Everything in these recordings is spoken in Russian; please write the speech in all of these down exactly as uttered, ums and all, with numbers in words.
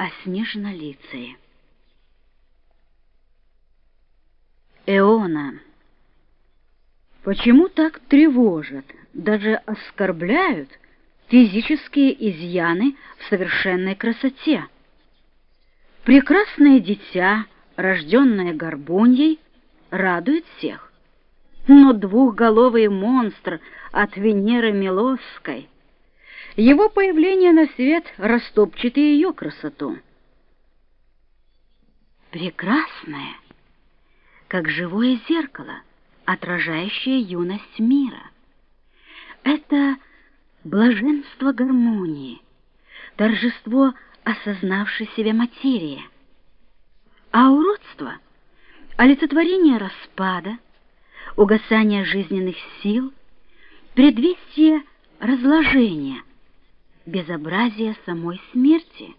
о снежнолицее. Эона, почему так тревожат, даже оскорбляют физические изъяны в совершенной красоте? Прекрасное дитя, рожденное горбуньей, радует всех, но двухголовый монстр от Венеры Милосской, его появление на свет растопчет и ее красоту. Прекрасное, как живое зеркало, отражающее юность мира. Это блаженство гармонии, торжество осознавшей себя материи. А уродство — олицетворение распада, угасания жизненных сил, предвестие разложения, безобразие самой смерти.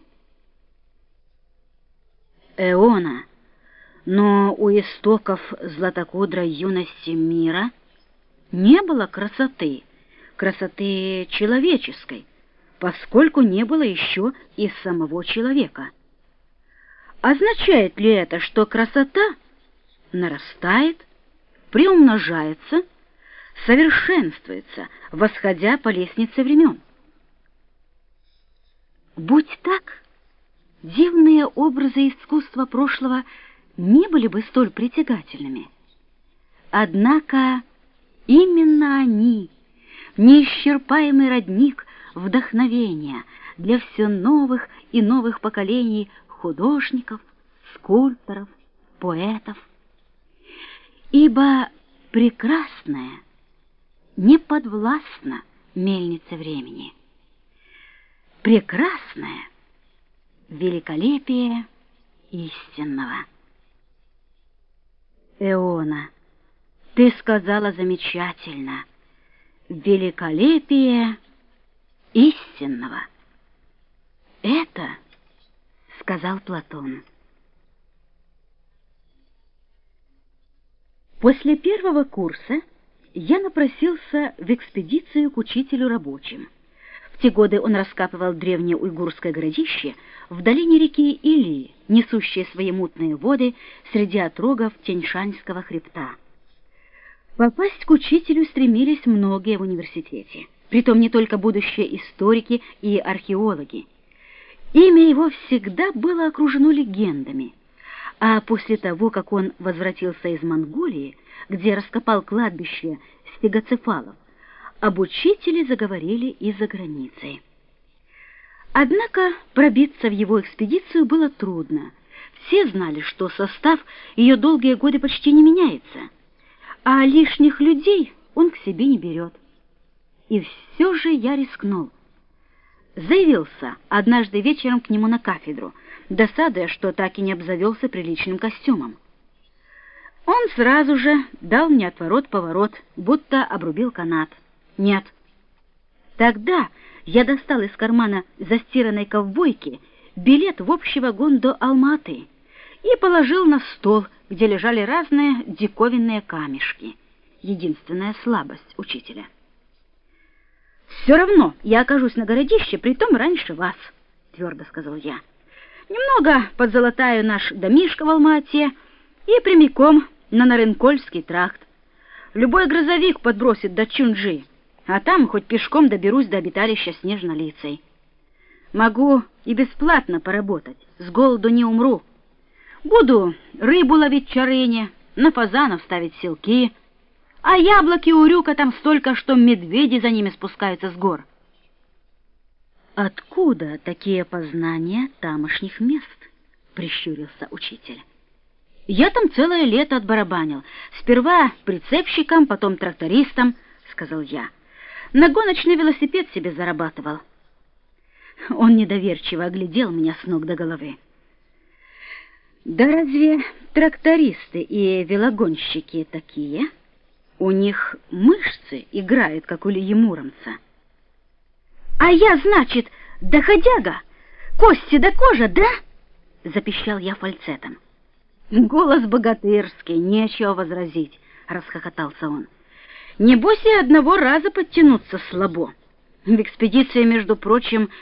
Эона, но у истоков златокудрой юности мира не было красоты, красоты человеческой, поскольку не было еще и самого человека. Означает ли это, что красота нарастает, приумножается, совершенствуется, восходя по лестнице времен? Будь так, дивные образы искусства прошлого не были бы столь притягательными. Однако именно они — неисчерпаемый родник вдохновения для все новых и новых поколений художников, скульпторов, поэтов. Ибо прекрасное не подвластно мельнице времени. Прекрасное — великолепие истинного. Эона, ты сказала замечательно: великолепие истинного. Это сказал Платон. После первого курса я напросился в экспедицию к учителю рабочим. В те годы он раскапывал древнее уйгурское городище в долине реки Или, несущее свои мутные воды среди отрогов Тяньшанского хребта. Попасть к учителю стремились многие в университете, притом не только будущие историки и археологи. Имя его всегда было окружено легендами, а после того, как он возвратился из Монголии, где раскопал кладбище стегоцефалов, об учителе заговорили и за границей. Однако пробиться в его экспедицию было трудно. Все знали, что состав ее долгие годы почти не меняется, а лишних людей он к себе не берет. И все же я рискнул. Заявился однажды вечером к нему на кафедру, досадуя, что так и не обзавелся приличным костюмом. Он сразу же дал мне отворот-поворот, будто обрубил канат. Нет. Тогда я достал из кармана застиранной ковбойки билет в общий вагон до Алма-Аты и положил на стол, где лежали разные диковинные камешки. Единственная слабость учителя. «Все равно я окажусь на городище, притом раньше вас», — твердо сказал я. «Немного подзолотаю наш домишко в Алма-Ате и прямиком на Нарынкольский тракт. Любой грозовик подбросит до Чунджи, а там хоть пешком доберусь до обиталища снежнолицей. Могу и бесплатно поработать, с голоду не умру. Буду рыбу ловить в чарыне, на фазанов ставить селки, а яблоки у урюка там столько, что медведи за ними спускаются с гор». «Откуда такие познания тамошних мест?» — прищурился учитель. «Я там целое лето отбарабанил. Сперва прицепщиком, потом трактористом», — сказал я. «На гоночный велосипед себе зарабатывал». Он недоверчиво оглядел меня с ног до головы. «Да разве трактористы и велогонщики такие? У них мышцы играют, как у Ильи Муромца». «А я, значит, доходяга, кости до кожи, да?» — запищал я фальцетом. «Голос богатырский, нечего возразить», — расхохотался он. «Небось и одного раза подтянуться слабо. В экспедиции, между прочим,